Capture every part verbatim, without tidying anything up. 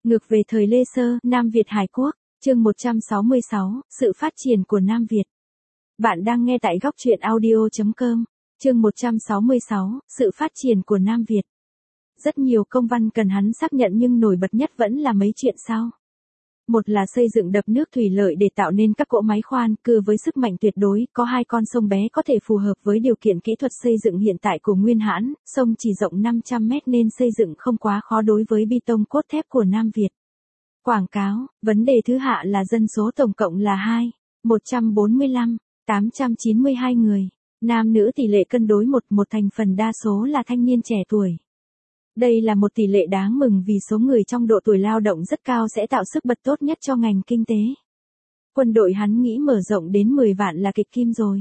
Ngược về thời Lê Sơ, Nam Việt Hải Quốc, chương một trăm sáu mươi sáu, sự phát triển của Nam Việt. Bạn đang nghe tại góc truyện audio chấm com, chương một trăm sáu mươi sáu, sự phát triển của Nam Việt. Rất nhiều công văn cần hắn xác nhận nhưng nổi bật nhất vẫn là mấy chuyện sau. Một là xây dựng đập nước thủy lợi để tạo nên các cỗ máy khoan cưa với sức mạnh tuyệt đối, có hai con sông bé có thể phù hợp với điều kiện kỹ thuật xây dựng hiện tại của Nguyên Hãn, sông chỉ rộng năm trăm mét nên xây dựng không quá khó đối với bê tông cốt thép của Nam Việt. Quảng cáo, vấn đề thứ hạ là dân số tổng cộng là hai, một trăm bốn mươi lăm, tám trăm chín mươi hai người, nam nữ tỷ lệ cân đối một, một thành phần đa số là thanh niên trẻ tuổi. Đây là một tỷ lệ đáng mừng vì số người trong độ tuổi lao động rất cao sẽ tạo sức bật tốt nhất cho ngành kinh tế. Quân đội hắn nghĩ mở rộng đến mười vạn là kịch kim rồi.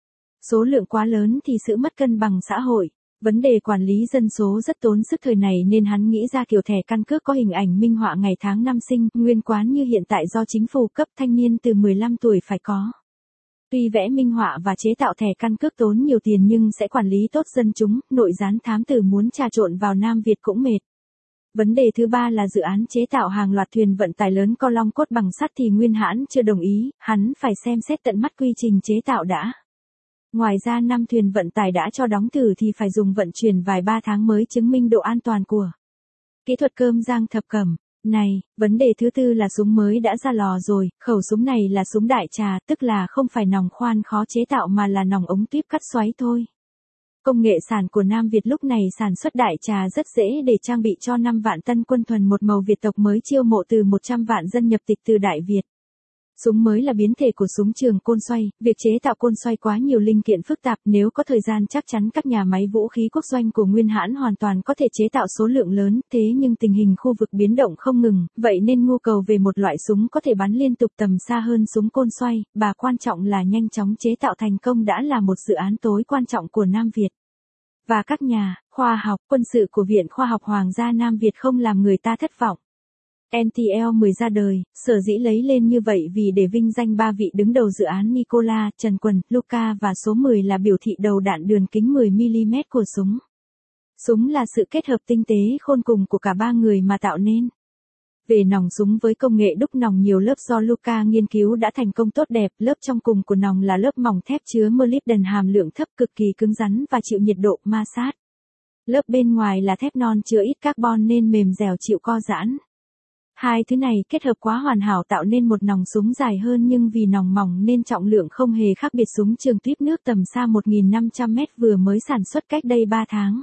Số lượng quá lớn thì sự mất cân bằng xã hội. Vấn đề quản lý dân số rất tốn sức thời này nên hắn nghĩ ra kiểu thẻ căn cước có hình ảnh minh họa ngày tháng năm sinh, nguyên quán như hiện tại do chính phủ cấp, thanh niên từ mười lăm tuổi phải có. Tuy vẽ minh họa và chế tạo thẻ căn cước tốn nhiều tiền nhưng sẽ quản lý tốt dân chúng, nội gián thám tử muốn trà trộn vào Nam Việt cũng mệt. Vấn đề thứ ba là dự án chế tạo hàng loạt thuyền vận tải lớn co long cốt bằng sắt thì Nguyên Hãn chưa đồng ý, hắn phải xem xét tận mắt quy trình chế tạo đã. Ngoài ra năm thuyền vận tải đã cho đóng thử thì phải dùng vận chuyển vài ba tháng mới chứng minh độ an toàn của kỹ thuật cơm rang thập cẩm. Này, vấn đề thứ tư là súng mới đã ra lò rồi, khẩu súng này là súng đại trà, tức là không phải nòng khoan khó chế tạo mà là nòng ống tuyếp cắt xoáy thôi. Công nghệ sản của Nam Việt lúc này sản xuất đại trà rất dễ để trang bị cho năm vạn tân quân thuần một màu Việt tộc mới chiêu mộ từ một trăm vạn dân nhập tịch từ Đại Việt. Súng mới là biến thể của súng trường côn xoay, việc chế tạo côn xoay quá nhiều linh kiện phức tạp, nếu có thời gian chắc chắn các nhà máy vũ khí quốc doanh của Nguyên Hãn hoàn toàn có thể chế tạo số lượng lớn, thế nhưng tình hình khu vực biến động không ngừng, vậy nên nhu cầu về một loại súng có thể bắn liên tục tầm xa hơn súng côn xoay, và quan trọng là nhanh chóng chế tạo thành công đã là một dự án tối quan trọng của Nam Việt. Và các nhà khoa học, quân sự của Viện Khoa học Hoàng gia Nam Việt không làm người ta thất vọng. en tê lờ mười ra đời, sở dĩ lấy lên như vậy vì để vinh danh ba vị đứng đầu dự án Nicola, Trần Quần, Luca và số mười là biểu thị đầu đạn đường kính mười mi li mét của súng. Súng là sự kết hợp tinh tế khôn cùng của cả ba người mà tạo nên. Về nòng súng với công nghệ đúc nòng nhiều lớp do Luca nghiên cứu đã thành công tốt đẹp, lớp trong cùng của nòng là lớp mỏng thép chứa molybden hàm lượng thấp cực kỳ cứng rắn và chịu nhiệt độ ma sát. Lớp bên ngoài là thép non chứa ít carbon nên mềm dẻo chịu co giãn. Hai thứ này kết hợp quá hoàn hảo tạo nên một nòng súng dài hơn nhưng vì nòng mỏng nên trọng lượng không hề khác biệt súng trường tuyếp nước tầm xa một nghìn năm trăm mét vừa mới sản xuất cách đây ba tháng.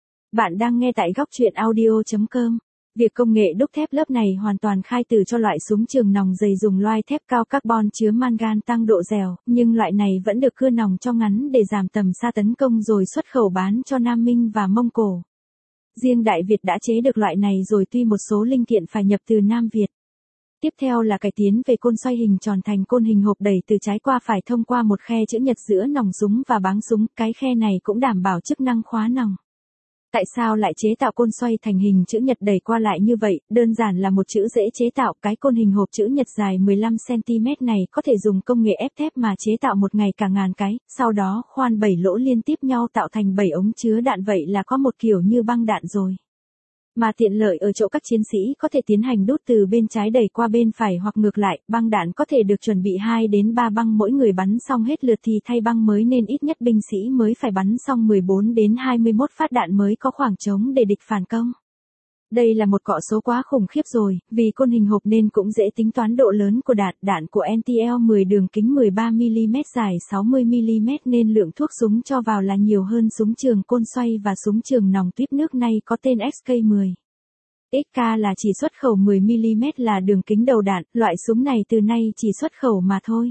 Bạn đang nghe tại góc truyện audio chấm com. Việc công nghệ đúc thép lớp này hoàn toàn khai tử cho loại súng trường nòng dày dùng loai thép cao carbon chứa mangan tăng độ dẻo, nhưng loại này vẫn được cưa nòng cho ngắn để giảm tầm xa tấn công rồi xuất khẩu bán cho Nam Minh và Mông Cổ. Riêng Đại Việt đã chế được loại này rồi tuy một số linh kiện phải nhập từ Nam Việt. Tiếp theo là cải tiến về côn xoay hình tròn thành côn hình hộp đẩy từ trái qua phải thông qua một khe chữ nhật giữa nòng súng và báng súng, cái khe này cũng đảm bảo chức năng khóa nòng. Tại sao lại chế tạo côn xoay thành hình chữ nhật đẩy qua lại như vậy? Đơn giản là một chữ dễ chế tạo, cái côn hình hộp chữ nhật dài mười lăm xăng ti mét này có thể dùng công nghệ ép thép mà chế tạo một ngày cả ngàn cái, sau đó khoan bảy lỗ liên tiếp nhau tạo thành bảy ống chứa đạn, vậy là có một kiểu như băng đạn rồi. Mà tiện lợi ở chỗ các chiến sĩ có thể tiến hành đút từ bên trái đẩy qua bên phải hoặc ngược lại, băng đạn có thể được chuẩn bị hai đến ba băng mỗi người bắn xong hết lượt thì thay băng mới nên ít nhất binh sĩ mới phải bắn xong mười bốn đến hai mươi mốt phát đạn mới có khoảng trống để địch phản công. Đây là một cọ số quá khủng khiếp rồi, vì côn hình hộp nên cũng dễ tính toán độ lớn của đạn. Đạn của en tê lờ mười đường kính mười ba mi li mét dài sáu mươi mi li mét nên lượng thuốc súng cho vào là nhiều hơn súng trường côn xoay và súng trường nòng tuyếp nước nay có tên ích ca mười. ích ca là chỉ xuất khẩu mười mi li mét là đường kính đầu đạn, loại súng này từ nay chỉ xuất khẩu mà thôi.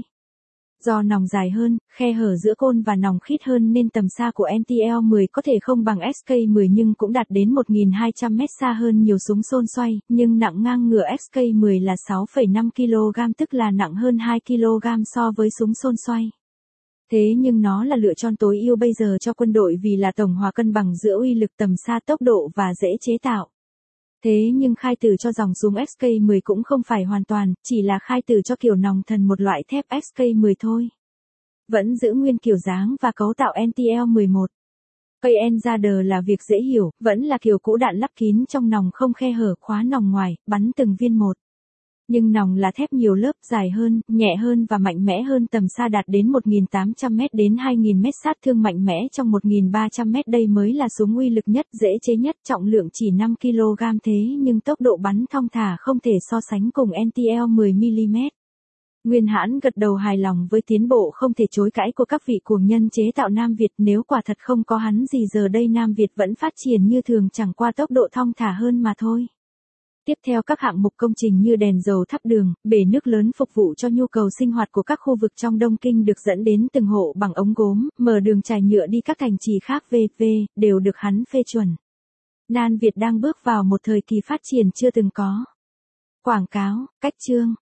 Do nòng dài hơn, khe hở giữa côn và nòng khít hơn nên tầm xa của en tê lờ mười có thể không bằng ích ca mười nhưng cũng đạt đến một nghìn hai trăm mét xa hơn nhiều súng xôn xoay, nhưng nặng ngang ngửa ích ca mười là sáu phẩy năm ki lô gam tức là nặng hơn hai ki lô gam so với súng xôn xoay. Thế nhưng nó là lựa chọn tối ưu bây giờ cho quân đội vì là tổng hòa cân bằng giữa uy lực tầm xa tốc độ và dễ chế tạo. Thế nhưng khai tử cho dòng súng ích ca mười cũng không phải hoàn toàn, chỉ là khai tử cho kiểu nòng thần một loại thép ích ca mười thôi. Vẫn giữ nguyên kiểu dáng và cấu tạo en tê lờ mười một. Cây Enzader là việc dễ hiểu, vẫn là kiểu cũ đạn lắp kín trong nòng không khe hở, khóa nòng ngoài, bắn từng viên một. Nhưng nòng là thép nhiều lớp, dài hơn, nhẹ hơn và mạnh mẽ hơn, tầm xa đạt đến một nghìn tám trăm mét đến hai nghìn mét, sát thương mạnh mẽ trong một nghìn ba trăm mét. Đây mới là súng uy lực nhất, dễ chế nhất, trọng lượng chỉ năm ki lô gam thế nhưng tốc độ bắn thong thả không thể so sánh cùng en tê lờ mười mi li mét. Nguyên Hãn gật đầu hài lòng với tiến bộ không thể chối cãi của các vị cuồng nhân chế tạo Nam Việt, nếu quả thật không có hắn gì giờ đây Nam Việt vẫn phát triển như thường, chẳng qua tốc độ thong thả hơn mà thôi. Tiếp theo các hạng mục công trình như đèn dầu, thắp đường, bể nước lớn phục vụ cho nhu cầu sinh hoạt của các khu vực trong Đông Kinh được dẫn đến từng hộ bằng ống gốm, mở đường trải nhựa đi các thành trì khác vân vân đều được hắn phê chuẩn. Nam Việt đang bước vào một thời kỳ phát triển chưa từng có. Quảng cáo, cách chương